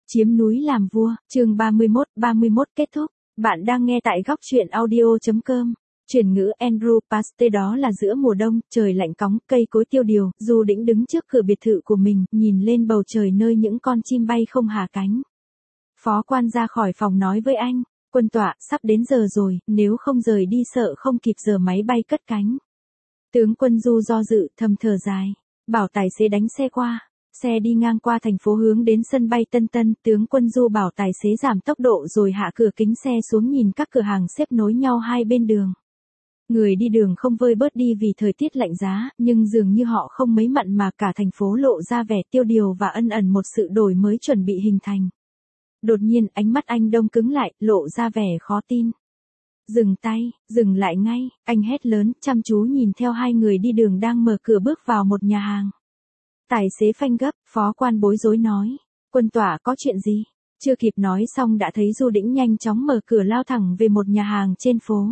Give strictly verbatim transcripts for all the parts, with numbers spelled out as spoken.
Chiếm núi làm vua, chương ba mươi mốt, ba mươi mốt kết thúc. Bạn đang nghe tại góc truyện audio.com. Chuyển ngữ Andrew Paste. Đó là giữa mùa đông, trời lạnh cóng, cây cối tiêu điều, Du Đĩnh đứng trước cửa biệt thự của mình, nhìn lên bầu trời nơi những con chim bay không hạ cánh. Phó quan ra khỏi phòng nói với anh, quân tọa, sắp đến giờ rồi, nếu không rời đi sợ không kịp giờ máy bay cất cánh. Tướng quân Du do dự, thầm thở dài, bảo tài xế đánh xe qua. Xe đi ngang qua thành phố hướng đến sân bay Tân Tân, tướng quân Du bảo tài xế giảm tốc độ rồi hạ cửa kính xe xuống nhìn các cửa hàng xếp nối nhau hai bên đường. Người đi đường không vơi bớt đi vì thời tiết lạnh giá, nhưng dường như họ không mấy mặn mà cả thành phố lộ ra vẻ tiêu điều và ân ẩn một sự đổi mới chuẩn bị hình thành. Đột nhiên ánh mắt anh đông cứng lại, lộ ra vẻ khó tin. Dừng tay, dừng lại ngay, anh hét lớn, chăm chú nhìn theo hai người đi đường đang mở cửa bước vào một nhà hàng. Tài xế phanh gấp, phó quan bối rối nói, quân tọa có chuyện gì? Chưa kịp nói xong đã thấy Du Đĩnh nhanh chóng mở cửa lao thẳng về một nhà hàng trên phố.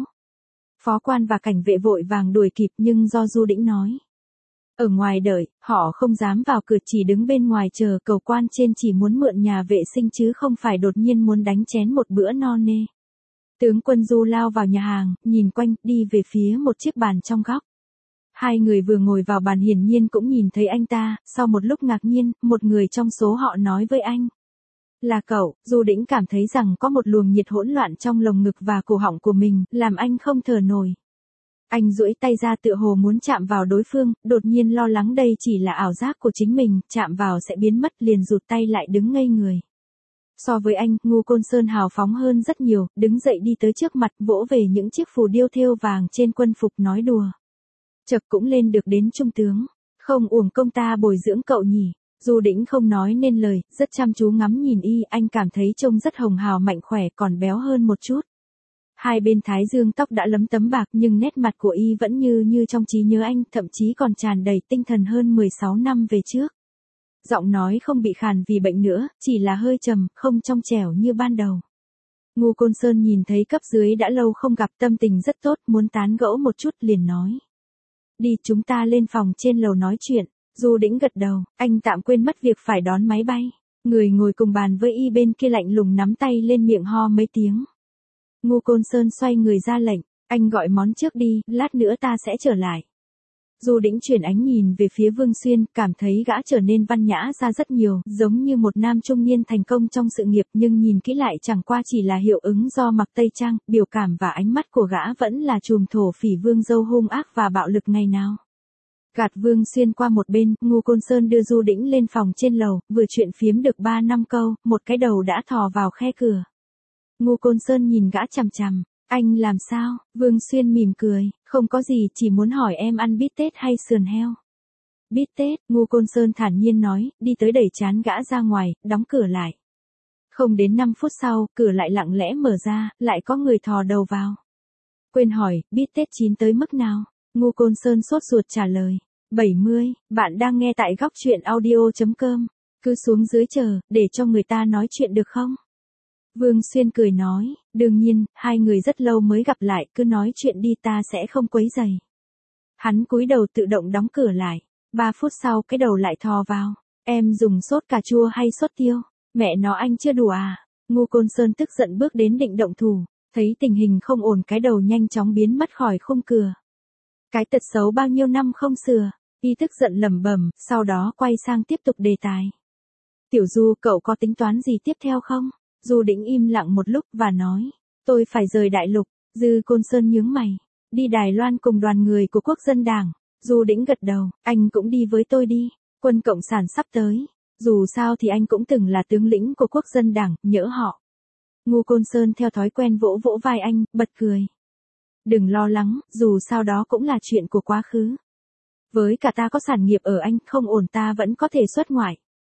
Phó quan và cảnh vệ vội vàng đuổi kịp nhưng do Du Đĩnh nói. Ở ngoài đợi, họ không dám vào cửa chỉ đứng bên ngoài chờ, cầu quan trên chỉ muốn mượn nhà vệ sinh chứ không phải đột nhiên muốn đánh chén một bữa no nê. Tướng quân Du lao vào nhà hàng, nhìn quanh, đi về phía một chiếc bàn trong góc. Hai người vừa ngồi vào bàn hiển nhiên cũng nhìn thấy anh ta, sau một lúc ngạc nhiên, một người trong số họ nói với anh. Là cậu. Du Đĩnh cảm thấy rằng có một luồng nhiệt hỗn loạn trong lồng ngực và cổ họng của mình, làm anh không thở nổi. Anh duỗi tay ra tựa hồ muốn chạm vào đối phương, đột nhiên lo lắng đây chỉ là ảo giác của chính mình, chạm vào sẽ biến mất liền rụt tay lại đứng ngây người. So với anh, Ngô Côn Sơn hào phóng hơn rất nhiều, đứng dậy đi tới trước mặt vỗ về những chiếc phù điêu thêu vàng trên quân phục nói đùa. Chật cũng lên được đến trung tướng, không uổng công ta bồi dưỡng cậu nhỉ. Du Đĩnh không nói nên lời, rất chăm chú ngắm nhìn y, anh cảm thấy trông rất hồng hào mạnh khỏe còn béo hơn một chút. Hai bên thái dương tóc đã lấm tấm bạc nhưng nét mặt của y vẫn như như trong trí nhớ anh, thậm chí còn tràn đầy tinh thần hơn mười sáu năm về trước. Giọng nói không bị khàn vì bệnh nữa, chỉ là hơi trầm, không trong trẻo như ban đầu. Ngô Côn Sơn nhìn thấy cấp dưới đã lâu không gặp, tâm tình rất tốt, muốn tán gẫu một chút liền nói. Đi, chúng ta lên phòng trên lầu nói chuyện. Du Đĩnh gật đầu, anh tạm quên mất việc phải đón máy bay. Người ngồi cùng bàn với y bên kia lạnh lùng nắm tay lên miệng ho mấy tiếng. Ngô Côn Sơn xoay người ra lệnh, anh gọi món trước đi, lát nữa ta sẽ trở lại. Du Đĩnh chuyển ánh nhìn về phía Vương Xuyên, cảm thấy gã trở nên văn nhã ra rất nhiều, giống như một nam trung niên thành công trong sự nghiệp, nhưng nhìn kỹ lại chẳng qua chỉ là hiệu ứng do mặc tây trang, biểu cảm và ánh mắt của gã vẫn là trùm thổ phỉ vương dâu hung ác và bạo lực ngày nào. Gạt Vương Xuyên qua một bên, Ngô Côn Sơn đưa Du Đĩnh lên phòng trên lầu, vừa chuyện phiếm được ba năm câu, một cái đầu đã thò vào khe cửa. Ngô Côn Sơn nhìn gã chằm chằm, anh làm sao? Vương Xuyên mỉm cười, không có gì, chỉ muốn hỏi em ăn bít tết hay sườn heo. Bít tết, Ngô Côn Sơn thản nhiên nói, đi tới đẩy chán gã ra ngoài, đóng cửa lại. Không đến năm phút sau, cửa lại lặng lẽ mở ra, lại có người thò đầu vào. Quên hỏi, bít tết chín tới mức nào? Ngô Côn Sơn sốt ruột trả lời. bảy mươi, bạn đang nghe tại góc truyện audio.com. Cứ xuống dưới chờ, để cho người ta nói chuyện được không? Vương Xuyên cười nói, đương nhiên, hai người rất lâu mới gặp lại, cứ nói chuyện đi ta sẽ không quấy rầy. Hắn cúi đầu tự động đóng cửa lại. Ba phút sau cái đầu lại thò vào. Em dùng sốt cà chua hay sốt tiêu? Mẹ nó anh chưa đủ à? Ngô Côn Sơn tức giận bước đến định động thủ. Thấy tình hình không ổn cái đầu nhanh chóng biến mất khỏi khung cửa. Cái tật xấu bao nhiêu năm không sửa, y tức giận lẩm bẩm, sau đó quay sang tiếp tục đề tài. Tiểu Du, cậu có tính toán gì tiếp theo không? Du Đĩnh im lặng một lúc và nói, tôi phải rời đại lục. Dư Côn Sơn nhướng mày, đi Đài Loan cùng đoàn người của Quốc dân đảng. Du Đĩnh gật đầu, anh cũng đi với tôi đi, quân cộng sản sắp tới. Dù sao thì anh cũng từng là tướng lĩnh của Quốc dân đảng, nhỡ họ. Ngô Côn Sơn theo thói quen vỗ vỗ vai anh, bật cười. Đừng lo lắng, dù sao đó cũng là chuyện của quá khứ. Với cả ta có sản nghiệp ở Anh, không ổn ta vẫn có thể xuất ngoại.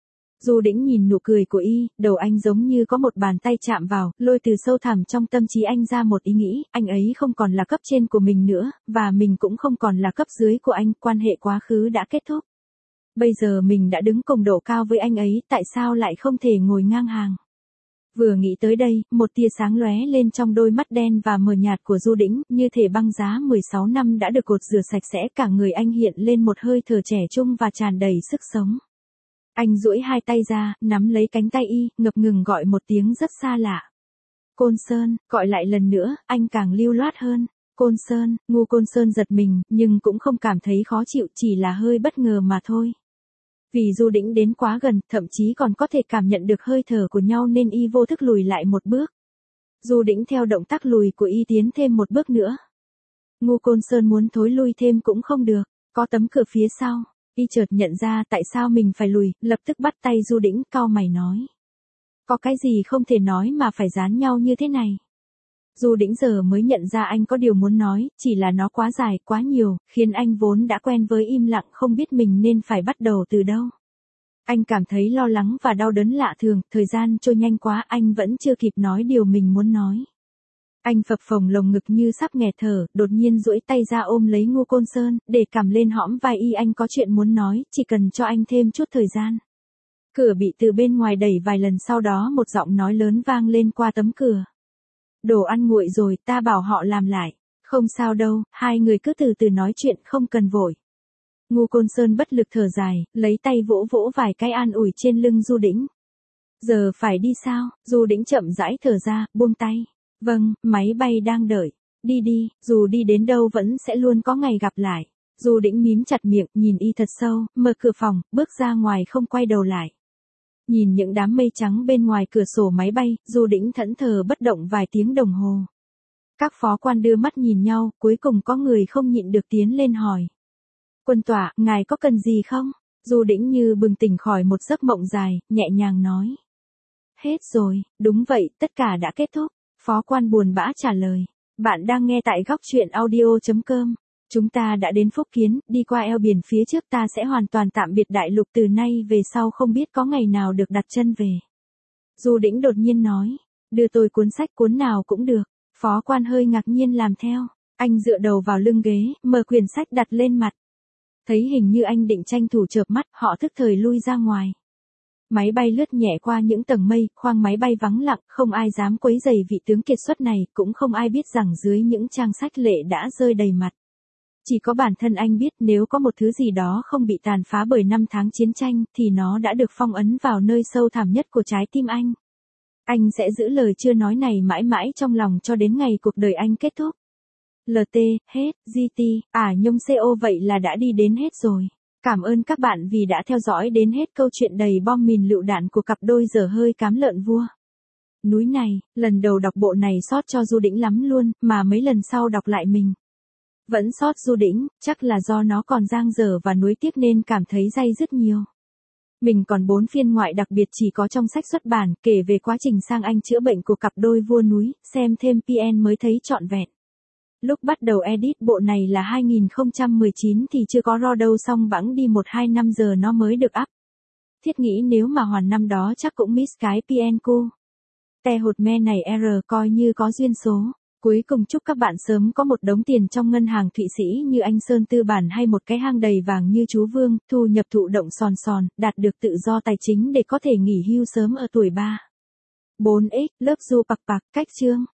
Du Đĩnh nhìn nụ cười của y, đầu anh giống như có một bàn tay chạm vào, lôi từ sâu thẳm trong tâm trí anh ra một ý nghĩ, anh ấy không còn là cấp trên của mình nữa, và mình cũng không còn là cấp dưới của anh, quan hệ quá khứ đã kết thúc. Bây giờ mình đã đứng cùng độ cao với anh ấy, tại sao lại không thể ngồi ngang hàng? Vừa nghĩ tới đây, một tia sáng lóe lên trong đôi mắt đen và mờ nhạt của Du Đĩnh, như thể băng giá mười sáu năm đã được cột rửa sạch sẽ, cả người anh hiện lên một hơi thở trẻ trung và tràn đầy sức sống. Anh duỗi hai tay ra, nắm lấy cánh tay y, ngập ngừng gọi một tiếng rất xa lạ. Côn Sơn, gọi lại lần nữa, anh càng lưu loát hơn. Côn Sơn, Ngu Côn Sơn giật mình, nhưng cũng không cảm thấy khó chịu, chỉ là hơi bất ngờ mà thôi. Vì Du Đĩnh đến quá gần, thậm chí còn có thể cảm nhận được hơi thở của nhau nên y vô thức lùi lại một bước. Du Đĩnh theo động tác lùi của y tiến thêm một bước nữa. Ngu Côn Sơn muốn thối lui thêm cũng không được, có tấm cửa phía sau. Y chợt nhận ra tại sao mình phải lùi, lập tức bắt tay Du Đĩnh, cau mày nói. Có cái gì không thể nói mà phải dán nhau như thế này. Du Đĩnh giờ mới nhận ra anh có điều muốn nói, chỉ là nó quá dài, quá nhiều, khiến anh vốn đã quen với im lặng không biết mình nên phải bắt đầu từ đâu. Anh cảm thấy lo lắng và đau đớn lạ thường, thời gian trôi nhanh quá anh vẫn chưa kịp nói điều mình muốn nói. Anh phập phồng lồng ngực như sắp nghẹt thở, đột nhiên duỗi tay ra ôm lấy Ngu Côn Sơn, để cầm lên hõm vai y. Anh có chuyện muốn nói, chỉ cần cho anh thêm chút thời gian. Cửa bị từ bên ngoài đẩy vài lần, sau đó một giọng nói lớn vang lên qua tấm cửa. Đồ ăn nguội rồi, ta bảo họ làm lại. Không sao đâu, hai người cứ từ từ nói chuyện, không cần vội. Ngu Côn Sơn bất lực thở dài, lấy tay vỗ vỗ vài cái an ủi trên lưng Du Đĩnh. Giờ phải đi sao? Du Đĩnh chậm rãi thở ra, buông tay. Vâng, máy bay đang đợi. Đi đi, dù đi đến đâu vẫn sẽ luôn có ngày gặp lại. Du Đĩnh mím chặt miệng, nhìn y thật sâu, mở cửa phòng, bước ra ngoài không quay đầu lại. Nhìn những đám mây trắng bên ngoài cửa sổ máy bay, Du Đĩnh thẫn thờ bất động vài tiếng đồng hồ. Các phó quan đưa mắt nhìn nhau, cuối cùng có người không nhịn được tiến lên hỏi. Quân tọa, ngài có cần gì không? Du Đĩnh như bừng tỉnh khỏi một giấc mộng dài, nhẹ nhàng nói. Hết rồi, đúng vậy, tất cả đã kết thúc. Phó quan buồn bã trả lời. Bạn đang nghe tại góc truyện audio chấm com. Chúng ta đã đến Phúc Kiến, đi qua eo biển phía trước, ta sẽ hoàn toàn tạm biệt đại lục, từ nay về sau không biết có ngày nào được đặt chân về. Du Đĩnh đột nhiên nói. Đưa tôi cuốn sách, cuốn nào cũng được. Phó quan hơi ngạc nhiên làm theo. Anh dựa đầu vào lưng ghế, mở quyển sách đặt lên mặt. Thấy hình như anh định tranh thủ chợp mắt, họ thức thời lui ra ngoài. Máy bay lướt nhẹ qua những tầng mây, khoang máy bay vắng lặng, không ai dám quấy rầy vị tướng kiệt xuất này, cũng không ai biết rằng dưới những trang sách lệ đã rơi đầy mặt. Chỉ có bản thân anh biết, nếu có một thứ gì đó không bị tàn phá bởi năm tháng chiến tranh, thì nó đã được phong ấn vào nơi sâu thẳm nhất của trái tim anh. Anh sẽ giữ lời chưa nói này mãi mãi trong lòng cho đến ngày cuộc đời anh kết thúc. lờ tê, hết, giê tê, à nhông co vậy là đã đi đến hết rồi. Cảm ơn các bạn vì đã theo dõi đến hết câu chuyện đầy bom mìn lựu đạn của cặp đôi dở hơi cám lợn vua. Núi này, lần đầu đọc bộ này xót cho Du Đĩnh lắm luôn, mà mấy lần sau đọc lại mình vẫn xót Du Đĩnh, chắc là do nó còn dang dở và nuối tiếc nên cảm thấy day dứt nhiều. Mình còn bốn phiên ngoại đặc biệt chỉ có trong sách xuất bản, kể về quá trình sang Anh chữa bệnh của cặp đôi vua núi, xem thêm pê en mới thấy trọn vẹn. Lúc bắt đầu edit bộ này là hai nghìn không trăm mười chín thì chưa có ro đâu, xong bẵng đi một hai năm giờ nó mới được up. Thiết nghĩ nếu mà hoàn năm đó chắc cũng miss cái pê en cô. Te hột me này R coi như có duyên số. Cuối cùng chúc các bạn sớm có một đống tiền trong ngân hàng Thụy Sĩ như anh Sơn Tư Bản hay một cái hang đầy vàng như chú Vương, thu nhập thụ động sòn sòn, đạt được tự do tài chính để có thể nghỉ hưu sớm ở tuổi ba. bốn x, lớp du bạc bạc, cách chương.